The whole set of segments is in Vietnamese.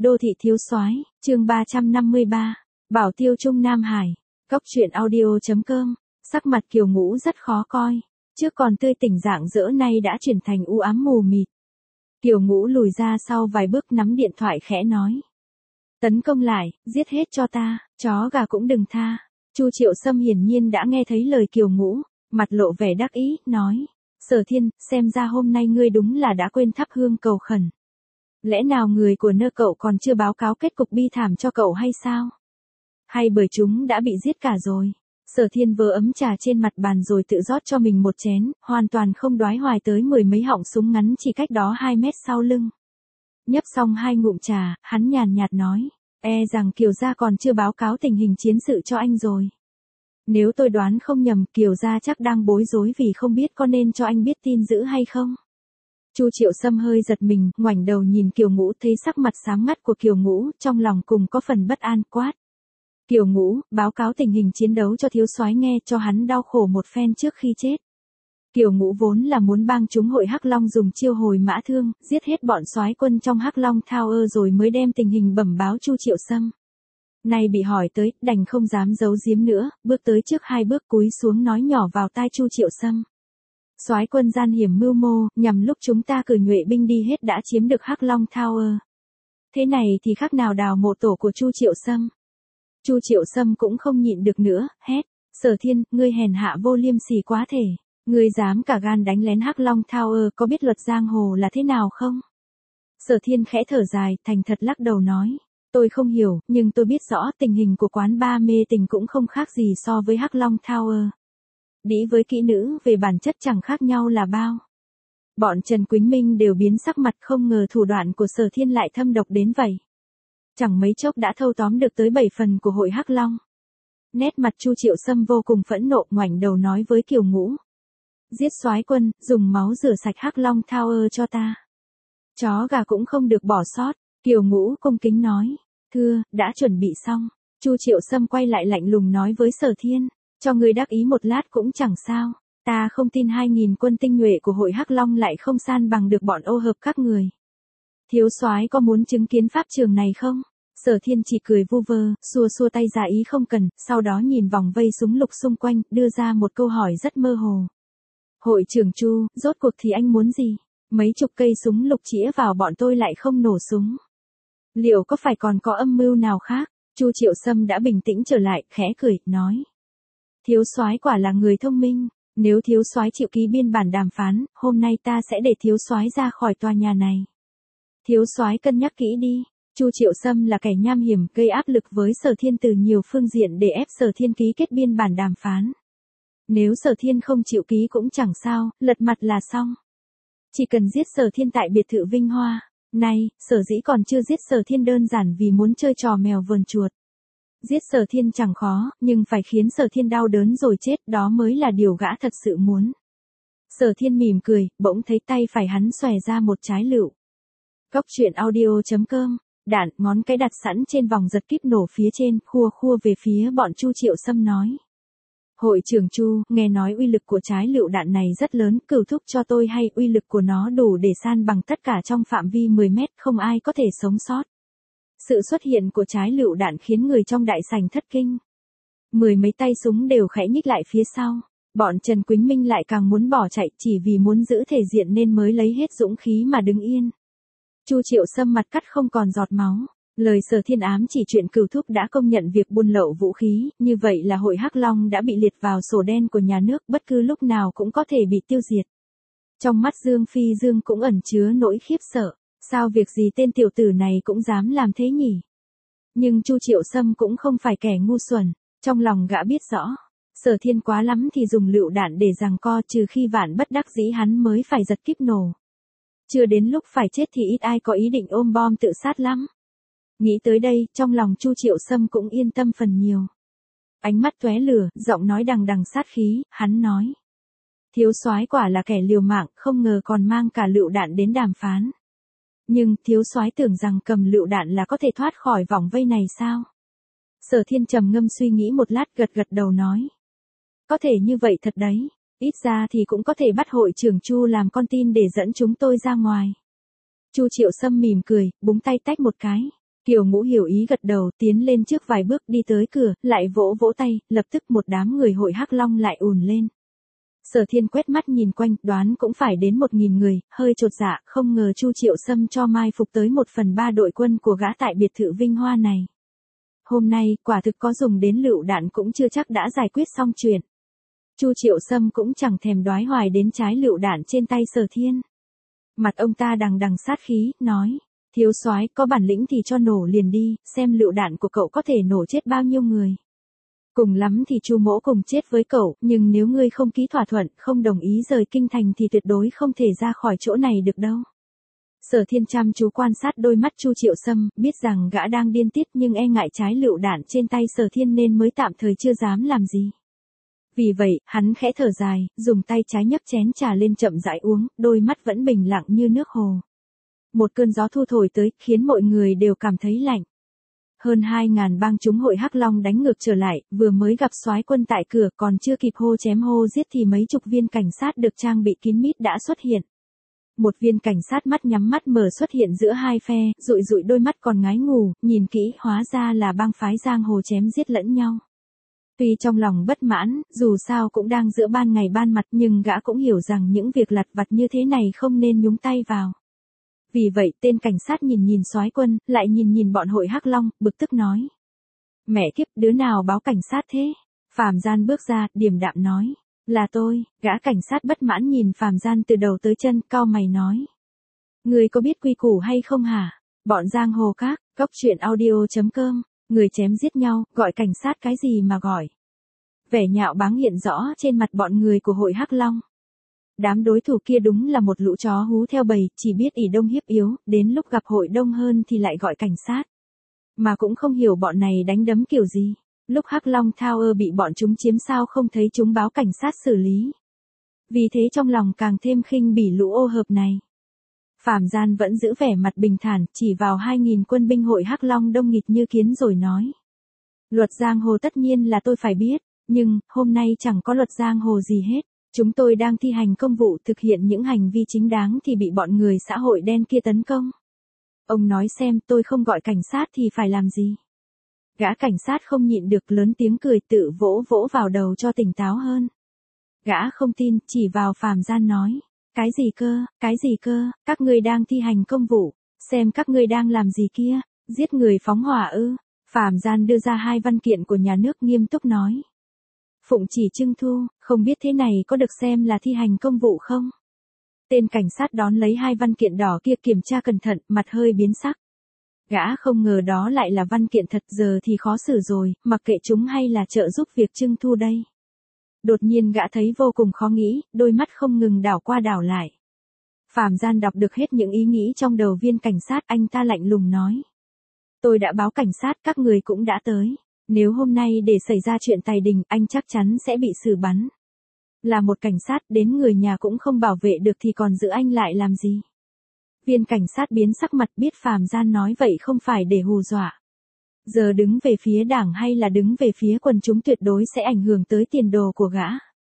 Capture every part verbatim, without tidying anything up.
Đô thị thiếu soái, chương ba trăm năm mươi ba, Bảo Tiêu Trung Nam Hải, Cốc truyện audio.com, sắc mặt Kiều Ngũ rất khó coi, trước còn tươi tỉnh rạng rỡ nay đã chuyển thành u ám mù mịt. Kiều Ngũ lùi ra sau vài bước nắm điện thoại khẽ nói. Tấn công lại, giết hết cho ta, chó gà cũng đừng tha. Chu Triệu Sâm hiển nhiên đã nghe thấy lời Kiều Ngũ, mặt lộ vẻ đắc ý, nói. Sở Thiên, xem ra hôm nay ngươi đúng là đã quên thắp hương cầu khẩn. Lẽ nào người của nơ cậu còn chưa báo cáo kết cục bi thảm cho cậu hay sao? Hay bởi chúng đã bị giết cả rồi? Sở Thiên vơ ấm trà trên mặt bàn rồi tự rót cho mình một chén, hoàn toàn không đoái hoài tới mười mấy họng súng ngắn chỉ cách đó hai mét sau lưng. Nhấp xong hai ngụm trà, hắn nhàn nhạt nói, e rằng Kiều gia còn chưa báo cáo tình hình chiến sự cho anh rồi. Nếu tôi đoán không nhầm, Kiều gia chắc đang bối rối vì không biết có nên cho anh biết tin dữ hay không. Chu Triệu Sâm hơi giật mình, ngoảnh đầu nhìn Kiều Ngũ, thấy sắc mặt xám ngắt của Kiều Ngũ, trong lòng cùng có phần bất an, quát. Kiều Ngũ, báo cáo tình hình chiến đấu cho thiếu soái nghe, cho hắn đau khổ một phen trước khi chết. Kiều Ngũ vốn là muốn bang chúng hội Hắc Long dùng chiêu hồi mã thương, giết hết bọn soái quân trong Hắc Long Tower rồi mới đem tình hình bẩm báo Chu Triệu Sâm. Nay bị hỏi tới, đành không dám giấu giếm nữa, bước tới trước hai bước cúi xuống nói nhỏ vào tai Chu Triệu Sâm. Soái quân gian hiểm mưu mô, nhằm lúc chúng ta cử nhuệ binh đi hết đã chiếm được Hắc Long Tower. Thế này thì khác nào đào mộ tổ của Chu Triệu Sâm. Chu Triệu Sâm cũng không nhịn được nữa, hét. Sở Thiên, ngươi hèn hạ vô liêm sỉ quá thể. Ngươi dám cả gan đánh lén Hắc Long Tower, có biết luật giang hồ là thế nào không? Sở Thiên khẽ thở dài, thành thật lắc đầu nói. Tôi không hiểu, nhưng tôi biết rõ tình hình của quán bar mê tình cũng không khác gì so với Hắc Long Tower. Đĩ với kỹ nữ về bản chất chẳng khác nhau là bao. Bọn Trần Quýnh Minh đều biến sắc mặt, không ngờ thủ đoạn của Sở Thiên lại thâm độc đến vậy. Chẳng mấy chốc đã thâu tóm được tới bảy phần của hội Hắc Long. Nét mặt Chu Triệu Sâm vô cùng phẫn nộ, ngoảnh đầu nói với Kiều Ngũ. Giết soái quân, dùng máu rửa sạch Hắc Long Tower cho ta. Chó gà cũng không được bỏ sót. Kiều Ngũ cung kính nói. Thưa, đã chuẩn bị xong. Chu Triệu Sâm quay lại lạnh lùng nói với Sở Thiên. Cho ngươi đắc ý một lát cũng chẳng sao. Ta không tin hai nghìn quân tinh nhuệ của hội Hắc Long lại không san bằng được bọn ô hợp các người. Thiếu soái có muốn chứng kiến pháp trường này không? Sở Thiên chỉ cười vu vơ, xua xua tay ra ý không cần, sau đó nhìn vòng vây súng lục xung quanh, đưa ra một câu hỏi rất mơ hồ. Hội trưởng Chu, rốt cuộc thì anh muốn gì? Mấy chục cây súng lục chĩa vào bọn tôi lại không nổ súng. Liệu có phải còn có âm mưu nào khác? Chu Triệu Sâm đã bình tĩnh trở lại, khẽ cười, nói. Thiếu soái quả là người thông minh, nếu thiếu soái chịu ký biên bản đàm phán, hôm nay ta sẽ để thiếu soái ra khỏi tòa nhà này. Thiếu soái cân nhắc kỹ đi. Chu Triệu Sâm là kẻ nham hiểm, gây áp lực với Sở Thiên từ nhiều phương diện để ép Sở Thiên ký kết biên bản đàm phán. Nếu Sở Thiên không chịu ký cũng chẳng sao, lật mặt là xong. Chỉ cần giết Sở Thiên tại biệt thự Vinh Hoa. Này, Sở dĩ còn chưa giết Sở Thiên đơn giản vì muốn chơi trò mèo vờn chuột. Giết Sở Thiên chẳng khó, nhưng phải khiến Sở Thiên đau đớn rồi chết, đó mới là điều gã thật sự muốn. Sở Thiên mỉm cười, bỗng thấy tay phải hắn xòe ra một trái lựu. Cốc truyện audio.com, đạn, ngón cái đặt sẵn trên vòng giật kíp nổ phía trên, khua khua về phía bọn Chu Triệu Sâm nói. Hội trưởng Chu, nghe nói uy lực của trái lựu đạn này rất lớn, cửu thúc cho tôi hay uy lực của nó đủ để san bằng tất cả trong phạm vi mười mét, không ai có thể sống sót. Sự xuất hiện của trái lựu đạn khiến người trong đại sảnh thất kinh. Mười mấy tay súng đều khẽ nhích lại phía sau. Bọn Trần Quýnh Minh lại càng muốn bỏ chạy, chỉ vì muốn giữ thể diện nên mới lấy hết dũng khí mà đứng yên. Chu Triệu Sâm mặt cắt không còn giọt máu. Lời Sở Thiên ám chỉ chuyện cửu thúc đã công nhận việc buôn lậu vũ khí, như vậy là hội Hắc Long đã bị liệt vào sổ đen của nhà nước, bất cứ lúc nào cũng có thể bị tiêu diệt. Trong mắt Dương Phi Dương cũng ẩn chứa nỗi khiếp sợ, sao việc gì tên tiểu tử này cũng dám làm thế nhỉ? Nhưng Chu Triệu Sâm cũng không phải kẻ ngu xuẩn, trong lòng gã biết rõ, Sở Thiên quá lắm thì dùng lựu đạn để giằng co, trừ khi vạn bất đắc dĩ hắn mới phải giật kíp nổ. Chưa đến lúc phải chết thì ít ai có ý định ôm bom tự sát lắm. Nghĩ tới đây, trong lòng Chu Triệu Sâm cũng yên tâm phần nhiều. Ánh mắt tóe lửa, giọng nói đằng đằng sát khí, hắn nói. Thiếu soái quả là kẻ liều mạng, không ngờ còn mang cả lựu đạn đến đàm phán. Nhưng, thiếu soái tưởng rằng cầm lựu đạn là có thể thoát khỏi vòng vây này sao? Sở Thiên trầm ngâm suy nghĩ một lát, gật gật đầu nói. Có thể như vậy thật đấy, ít ra thì cũng có thể bắt hội trưởng Chu làm con tin để dẫn chúng tôi ra ngoài. Chu Triệu Sâm mỉm cười, búng tay tách một cái. Kiều Ngũ hiểu ý gật đầu, tiến lên trước vài bước đi tới cửa, lại vỗ vỗ tay, lập tức một đám người hội Hắc Long lại ùn lên. Sở Thiên quét mắt nhìn quanh, đoán cũng phải đến một nghìn người, hơi chột dạ, không ngờ Chu Triệu Sâm cho mai phục tới một phần ba đội quân của gã tại biệt thự Vinh Hoa này. Hôm nay, quả thực có dùng đến lựu đạn cũng chưa chắc đã giải quyết xong chuyện. Chu Triệu Sâm cũng chẳng thèm đoái hoài đến trái lựu đạn trên tay Sở Thiên. Mặt ông ta đằng đằng sát khí, nói, thiếu soái có bản lĩnh thì cho nổ liền đi, xem lựu đạn của cậu có thể nổ chết bao nhiêu người. Cùng lắm thì Chu Mỗ cùng chết với cậu, nhưng nếu ngươi không ký thỏa thuận, không đồng ý rời kinh thành thì tuyệt đối không thể ra khỏi chỗ này được đâu. Sở Thiên chăm chú quan sát đôi mắt Chu Triệu Sâm, biết rằng gã đang điên tiết nhưng e ngại trái lựu đạn trên tay Sở Thiên nên mới tạm thời chưa dám làm gì. Vì vậy, hắn khẽ thở dài, dùng tay trái nhấc chén trà lên chậm rãi uống, đôi mắt vẫn bình lặng như nước hồ. Một cơn gió thu thổi tới, khiến mọi người đều cảm thấy lạnh. Hơn hai ngàn bang chúng hội Hắc Long đánh ngược trở lại, vừa mới gặp soái quân tại cửa, còn chưa kịp hô chém hô giết thì mấy chục viên cảnh sát được trang bị kín mít đã xuất hiện. Một viên cảnh sát mắt nhắm mắt mở xuất hiện giữa hai phe, dụi dụi đôi mắt còn ngái ngủ, nhìn kỹ hóa ra là bang phái giang hồ chém giết lẫn nhau. Tuy trong lòng bất mãn, dù sao cũng đang giữa ban ngày ban mặt nhưng gã cũng hiểu rằng những việc lặt vặt như thế này không nên nhúng tay vào. Vì vậy tên cảnh sát nhìn nhìn soái quân, lại nhìn nhìn bọn hội Hắc Long, bực tức nói. Mẹ kiếp, đứa nào báo cảnh sát thế? Phàm Gian bước ra, điềm đạm nói. Là tôi. Gã cảnh sát bất mãn nhìn Phàm Gian từ đầu tới chân, cau mày nói. Người có biết quy củ hay không hả? Bọn giang hồ các, cóc truyện audio chấm com, người chém giết nhau, gọi cảnh sát cái gì mà gọi? Vẻ nhạo báng hiện rõ trên mặt bọn người của hội Hắc Long. Đám đối thủ kia đúng là một lũ chó hú theo bầy, chỉ biết ỷ đông hiếp yếu, đến lúc gặp hội đông hơn thì lại gọi cảnh sát. Mà cũng không hiểu bọn này đánh đấm kiểu gì. Lúc Hắc Long Tower bị bọn chúng chiếm sao không thấy chúng báo cảnh sát xử lý. Vì thế trong lòng càng thêm khinh bỉ lũ ô hợp này. Phàm Gian vẫn giữ vẻ mặt bình thản, chỉ vào hai nghìn quân binh hội Hắc Long đông nghịt như kiến rồi nói. Luật giang hồ tất nhiên là tôi phải biết, nhưng, hôm nay chẳng có luật giang hồ gì hết. Chúng tôi đang thi hành công vụ thực hiện những hành vi chính đáng thì bị bọn người xã hội đen kia tấn công. Ông nói xem tôi không gọi cảnh sát thì phải làm gì? Gã cảnh sát không nhịn được lớn tiếng cười tự vỗ vỗ vào đầu cho tỉnh táo hơn. Gã không tin, chỉ vào Phàm Gian nói. Cái gì cơ, cái gì cơ, các ngươi đang thi hành công vụ, xem các ngươi đang làm gì kia, giết người phóng hỏa ư? Phàm Gian đưa ra hai văn kiện của nhà nước nghiêm túc nói. Phụng chỉ Trưng Thu, không biết thế này có được xem là thi hành công vụ không? Tên cảnh sát đón lấy hai văn kiện đỏ kia kiểm tra cẩn thận, mặt hơi biến sắc. Gã không ngờ đó lại là văn kiện thật, giờ thì khó xử rồi, mặc kệ chúng hay là trợ giúp việc Trưng Thu đây. Đột nhiên gã thấy vô cùng khó nghĩ, đôi mắt không ngừng đảo qua đảo lại. Phàm Gian đọc được hết những ý nghĩ trong đầu viên cảnh sát, anh ta lạnh lùng nói. Tôi đã báo cảnh sát, các người cũng đã tới. Nếu hôm nay để xảy ra chuyện tài đình, anh chắc chắn sẽ bị xử bắn. Là một cảnh sát, đến người nhà cũng không bảo vệ được thì còn giữ anh lại làm gì? Viên cảnh sát biến sắc mặt, biết Phàm Gian nói vậy không phải để hù dọa. Giờ đứng về phía đảng hay là đứng về phía quần chúng tuyệt đối sẽ ảnh hưởng tới tiền đồ của gã.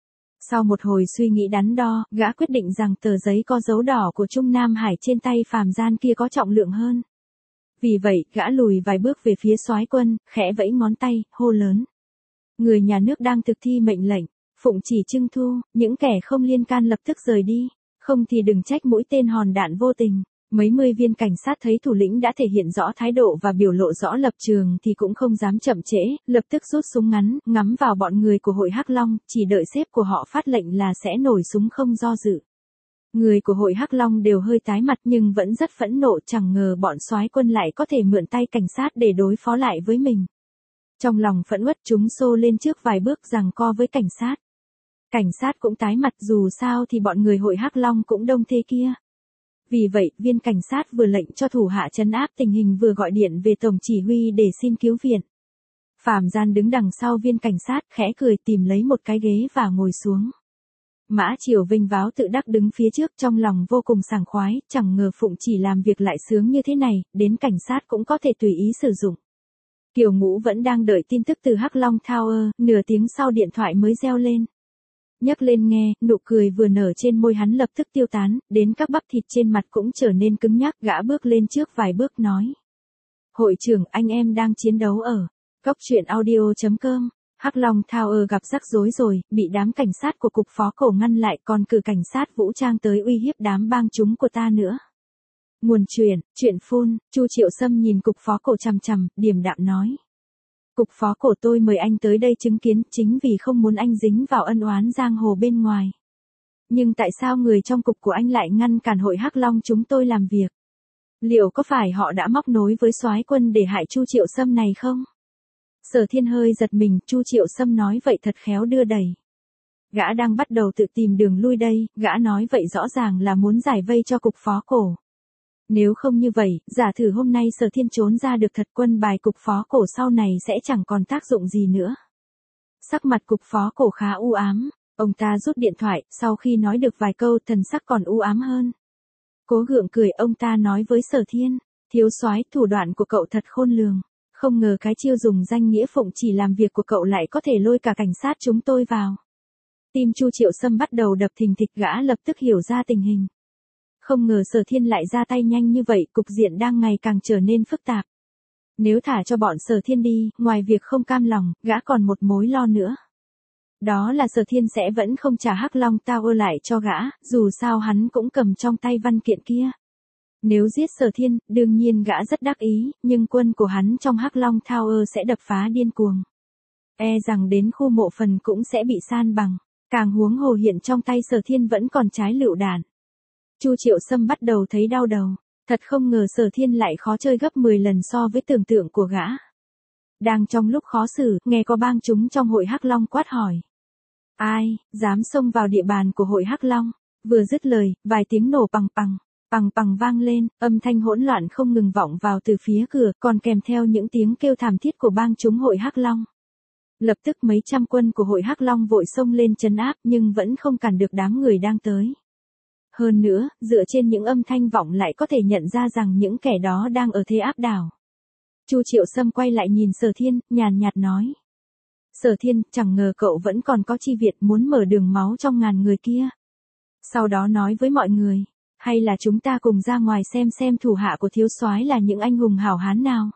Sau một hồi suy nghĩ đắn đo, gã quyết định rằng tờ giấy có dấu đỏ của Trung Nam Hải trên tay Phàm Gian kia có trọng lượng hơn. Vì vậy, gã lùi vài bước về phía soái quân, khẽ vẫy ngón tay, hô lớn. Người nhà nước đang thực thi mệnh lệnh, phụng chỉ Trưng Thu, những kẻ không liên can lập tức rời đi, không thì đừng trách mũi tên hòn đạn vô tình. Mấy mươi viên cảnh sát thấy thủ lĩnh đã thể hiện rõ thái độ và biểu lộ rõ lập trường thì cũng không dám chậm trễ, lập tức rút súng ngắn, ngắm vào bọn người của hội Hắc Long, chỉ đợi sếp của họ phát lệnh là sẽ nổi súng không do dự. Người của hội Hắc Long đều hơi tái mặt nhưng vẫn rất phẫn nộ, chẳng ngờ bọn soái quân lại có thể mượn tay cảnh sát để đối phó lại với mình. Trong lòng phẫn uất chúng xô lên trước vài bước giằng co với cảnh sát. Cảnh sát cũng tái mặt, dù sao thì bọn người hội Hắc Long cũng đông thế kia. Vì vậy, viên cảnh sát vừa lệnh cho thủ hạ trấn áp tình hình vừa gọi điện về tổng chỉ huy để xin cứu viện. Phàm Gian đứng đằng sau viên cảnh sát, khẽ cười tìm lấy một cái ghế và ngồi xuống. Mã Triều Vinh váo tự đắc đứng phía trước, trong lòng vô cùng sảng khoái, chẳng ngờ Phụng chỉ làm việc lại sướng như thế này, đến cảnh sát cũng có thể tùy ý sử dụng. Kiều Ngũ vẫn đang đợi tin tức từ Hắc Long Tower, nửa tiếng sau điện thoại mới reo lên. Nhấc lên nghe, nụ cười vừa nở trên môi hắn lập tức tiêu tán, đến các bắp thịt trên mặt cũng trở nên cứng nhắc, gã bước lên trước vài bước nói. Hội trưởng, anh em đang chiến đấu ở cốc truyện audio chấm com. Hắc Long Tower gặp rắc rối rồi, bị đám cảnh sát của cục phó cổ ngăn lại, còn cử cảnh sát vũ trang tới uy hiếp đám bang chúng của ta nữa. Nguồn truyện, truyện phun, Chu Triệu Sâm nhìn cục phó cổ chằm chằm, điềm đạm nói. Cục phó cổ, tôi mời anh tới đây chứng kiến chính vì không muốn anh dính vào ân oán giang hồ bên ngoài. Nhưng tại sao người trong cục của anh lại ngăn cản hội Hắc Long chúng tôi làm việc? Liệu có phải họ đã móc nối với soái quân để hại Chu Triệu Sâm này không? Sở Thiên hơi giật mình, Chu Triệu Sâm nói vậy thật khéo đưa đẩy. Gã đang bắt đầu tự tìm đường lui đây, gã nói vậy rõ ràng là muốn giải vây cho cục phó cổ. Nếu không như vậy, giả thử hôm nay Sở Thiên trốn ra được thật, quân bài cục phó cổ sau này sẽ chẳng còn tác dụng gì nữa. Sắc mặt cục phó cổ khá u ám, ông ta rút điện thoại, sau khi nói được vài câu thần sắc còn u ám hơn. Cố gượng cười, ông ta nói với Sở Thiên, thiếu soái, thủ đoạn của cậu thật khôn lường. Không ngờ cái chiêu dùng danh nghĩa phụng chỉ làm việc của cậu lại có thể lôi cả cảnh sát chúng tôi vào. Tim Chu Triệu Sâm bắt đầu đập thình thịch, gã lập tức hiểu ra tình hình. Không ngờ Sở Thiên lại ra tay nhanh như vậy, cục diện đang ngày càng trở nên phức tạp. Nếu thả cho bọn Sở Thiên đi, ngoài việc không cam lòng, gã còn một mối lo nữa. Đó là Sở Thiên sẽ vẫn không trả Hắc Long Tower lại cho gã, dù sao hắn cũng cầm trong tay văn kiện kia. Nếu giết Sở Thiên, đương nhiên gã rất đắc ý, nhưng quân của hắn trong Hắc Long Tower sẽ đập phá điên cuồng. E rằng đến khu mộ phần cũng sẽ bị san bằng, càng huống hồ hiện trong tay Sở Thiên vẫn còn trái lựu đạn. Chu Triệu Sâm bắt đầu thấy đau đầu, thật không ngờ Sở Thiên lại khó chơi gấp mười lần so với tưởng tượng của gã. Đang trong lúc khó xử, nghe có bang chúng trong hội Hắc Long quát hỏi. Ai, dám xông vào địa bàn của hội Hắc Long? Vừa dứt lời, vài tiếng nổ pằng pằng. Pằng pằng vang lên, âm thanh hỗn loạn không ngừng vọng vào từ phía cửa, còn kèm theo những tiếng kêu thảm thiết của bang chúng hội Hắc Long. Lập tức mấy trăm quân của hội Hắc Long vội xông lên trấn áp, nhưng vẫn không cản được đám người đang tới. Hơn nữa, dựa trên những âm thanh vọng lại có thể nhận ra rằng những kẻ đó đang ở thế áp đảo. Chu Triệu Sâm quay lại nhìn Sở Thiên, nhàn nhạt nói. Sở Thiên, chẳng ngờ cậu vẫn còn có chi Việt muốn mở đường máu trong ngàn người kia. Sau đó nói với mọi người. Hay là chúng ta cùng ra ngoài xem xem thủ hạ của thiếu soái là những anh hùng hảo hán nào.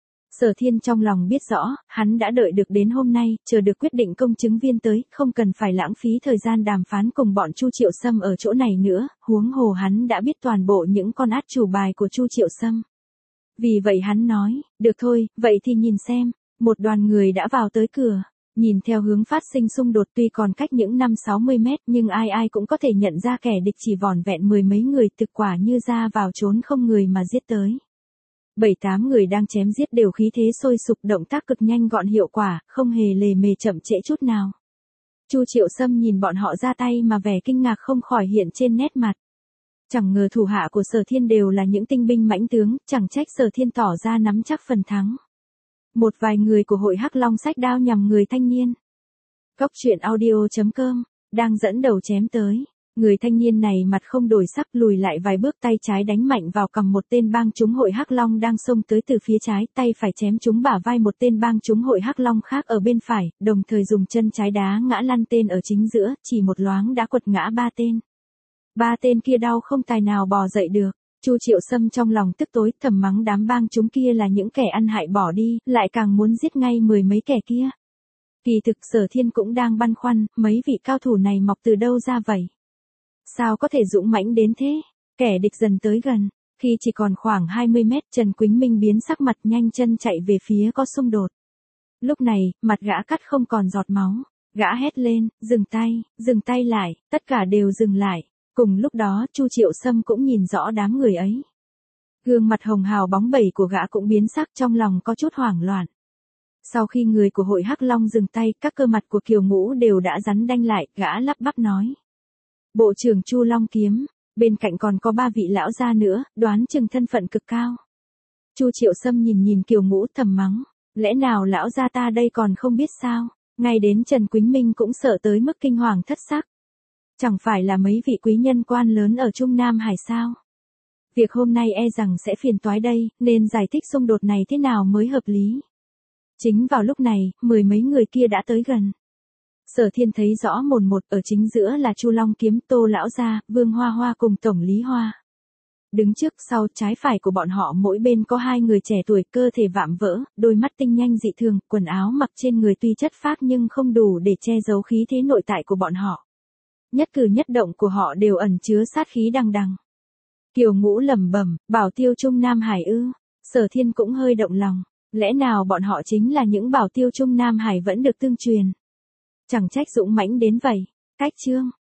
Sở Thiên trong lòng biết rõ, hắn đã đợi được đến hôm nay, chờ được quyết định công chứng viên tới, không cần phải lãng phí thời gian đàm phán cùng bọn Chu Triệu Sâm ở chỗ này nữa, huống hồ hắn đã biết toàn bộ những con át chủ bài của Chu Triệu Sâm. Vì vậy hắn nói, được thôi, vậy thì nhìn xem, một đoàn người đã vào tới cửa. Nhìn theo hướng phát sinh xung đột tuy còn cách những năm sáu mươi mét nhưng ai ai cũng có thể nhận ra kẻ địch chỉ vỏn vẹn mười mấy người, thực quả như ra vào trốn không người mà giết tới. Bảy tám người đang chém giết đều khí thế sôi sục, động tác cực nhanh gọn hiệu quả, không hề lề mề chậm trễ chút nào. Chu Triệu Sâm nhìn bọn họ ra tay mà vẻ kinh ngạc không khỏi hiện trên nét mặt. Chẳng ngờ thủ hạ của Sở Thiên đều là những tinh binh mãnh tướng, chẳng trách Sở Thiên tỏ ra nắm chắc phần thắng. Một vài người của hội Hắc Long xách đao nhằm người thanh niên. Cốc truyện audio chấm com, đang dẫn đầu chém tới. Người thanh niên này mặt không đổi sắc, lùi lại vài bước, tay trái đánh mạnh vào cằm một tên bang chúng hội Hắc Long đang xông tới từ phía trái, tay phải chém trúng bả vai một tên bang chúng hội Hắc Long khác ở bên phải, đồng thời dùng chân trái đá ngã lăn tên ở chính giữa, chỉ một loáng đã quật ngã ba tên. Ba tên kia đau không tài nào bò dậy được. Chu Triệu Sâm trong lòng tức tối, thầm mắng đám bang chúng kia là những kẻ ăn hại bỏ đi, lại càng muốn giết ngay mười mấy kẻ kia. Kỳ thực Sở Thiên cũng đang băn khoăn, mấy vị cao thủ này mọc từ đâu ra vậy? Sao có thể dũng mãnh đến thế? Kẻ địch dần tới gần, khi chỉ còn khoảng hai mươi mét, Trần Quýnh Minh biến sắc mặt, nhanh chân chạy về phía có xung đột. Lúc này, mặt gã cắt không còn giọt máu, gã hét lên, dừng tay, dừng tay lại, tất cả đều dừng lại. Cùng lúc đó, Chu Triệu Sâm cũng nhìn rõ đám người ấy. Gương mặt hồng hào bóng bẩy của gã cũng biến sắc, trong lòng có chút hoảng loạn. Sau khi người của hội Hắc Long dừng tay, các cơ mặt của Kiều Ngũ đều đã rắn đanh lại, gã lắp bắp nói. Bộ trưởng Chu Long Kiếm, bên cạnh còn có ba vị lão gia nữa, đoán chừng thân phận cực cao. Chu Triệu Sâm nhìn nhìn Kiều Ngũ thầm mắng, lẽ nào lão gia ta đây còn không biết sao, ngay đến Trần Quýnh Minh cũng sợ tới mức kinh hoàng thất sắc. Chẳng phải là mấy vị quý nhân quan lớn ở Trung Nam Hải sao? Việc hôm nay e rằng sẽ phiền toái đây, nên giải thích xung đột này thế nào mới hợp lý. Chính vào lúc này, mười mấy người kia đã tới gần. Sở Thiên thấy rõ mồn một, ở chính giữa là Chu Long Kiếm, Tô Lão Gia, Vương Hoa Hoa cùng Tổng Lý Hoa. Đứng trước sau trái phải của bọn họ mỗi bên có hai người trẻ tuổi cơ thể vạm vỡ, đôi mắt tinh nhanh dị thường, quần áo mặc trên người tuy chất phác nhưng không đủ để che giấu khí thế nội tại của bọn họ. Nhất cử nhất động của họ đều ẩn chứa sát khí đằng đằng. Kiều Ngũ lẩm bẩm, bảo tiêu Trung Nam Hải ư? Sở Thiên cũng hơi động lòng, lẽ nào bọn họ chính là những bảo tiêu Trung Nam Hải vẫn được tương truyền? Chẳng trách dũng mãnh đến vậy. Cách chương